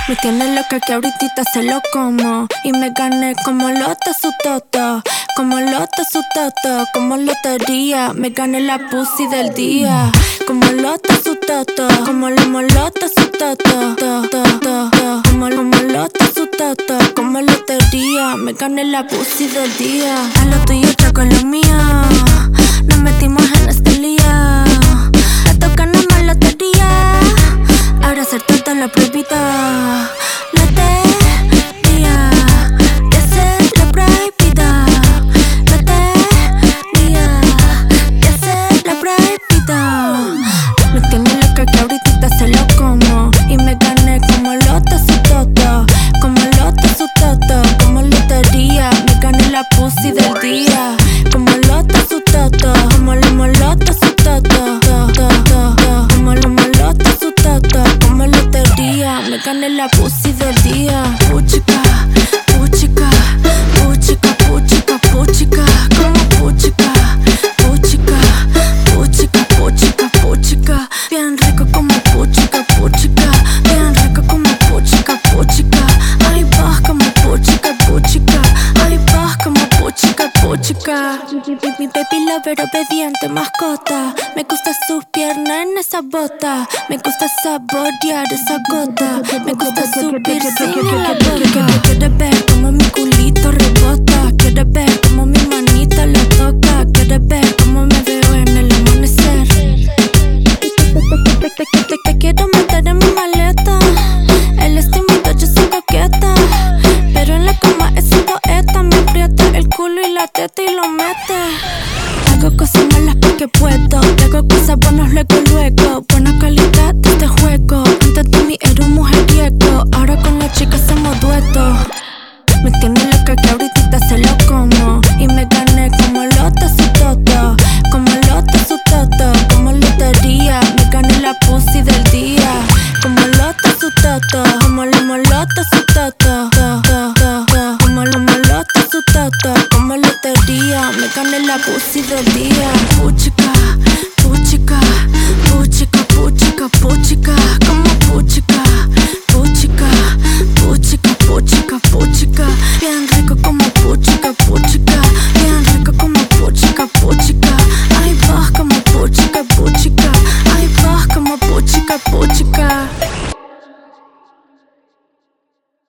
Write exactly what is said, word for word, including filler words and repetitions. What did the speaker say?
Me tiene loca que ahorita se lo como. Y me gané como lota su toto. Como lota su toto. Como lotería. Me gané la pussy del día. Como lota su toto. Como lo molota su toto. To, to, to, to. Como, como lota su toto. Como lotería. Me gané la pussy del día. A lo tuyo yo con lo mío. Nos metimos en este lío. Le toca nomás lotería. Ahora ser tonta la prohibida. Lotería. De ser la prohibida. Lotería. De ser la prohibida. Me tiene loca que ahorita se lo como. Y me gané como lota su toto. Como lota su toto. Como lotería. Me gané la pussy del día. Como lota su toto. Como lo molota su toto. To, to, to, to. Como lo molota su toto. Como lotería. Me gané la pussy del día. Puchica, puchica, puchica, puchica, puchica. Como puchica, puchica, puchica, puchica, puchica. Bien rico como puchica, puchica. Bien rico como puchica, puchica. Ay, vas como puchica, puchica. Ay, vas como puchica, puchica. Mi baby lover obediente mascota. Me gusta sus piernas en esa bota. Me gusta saborear esa gota. Me gusta su piercing en la boca. Quieres ver como mi culito rebota. Quieres ver como mi manita lo toca. Quieres ver como me veo en el amanecer. Te quiero meter en mi maleta. Él es tímido, yo soy coqueta. Pero en la cama es un poeta. Me aprieta el culo y la teta y lo mete. Hago cosas malas porque puedo. Y hago cosas buenas luego, luego. Buena calidad de este juego. Antes de mí era un mujeriego. Ahora con la chica hacemos dueto. Me tiene loca que ahorita se lo como. Y me gané como lota su toto. Como lota su toto. Como lotería. Me gané la pussy del día. Como lota su toto. Como lo molota su toto. To, to, to, to. Como lo molota su toto. Como lotería. Me gané la pussy del día. Puchica, puchica, puchica, puchica, puchica. Como puchica.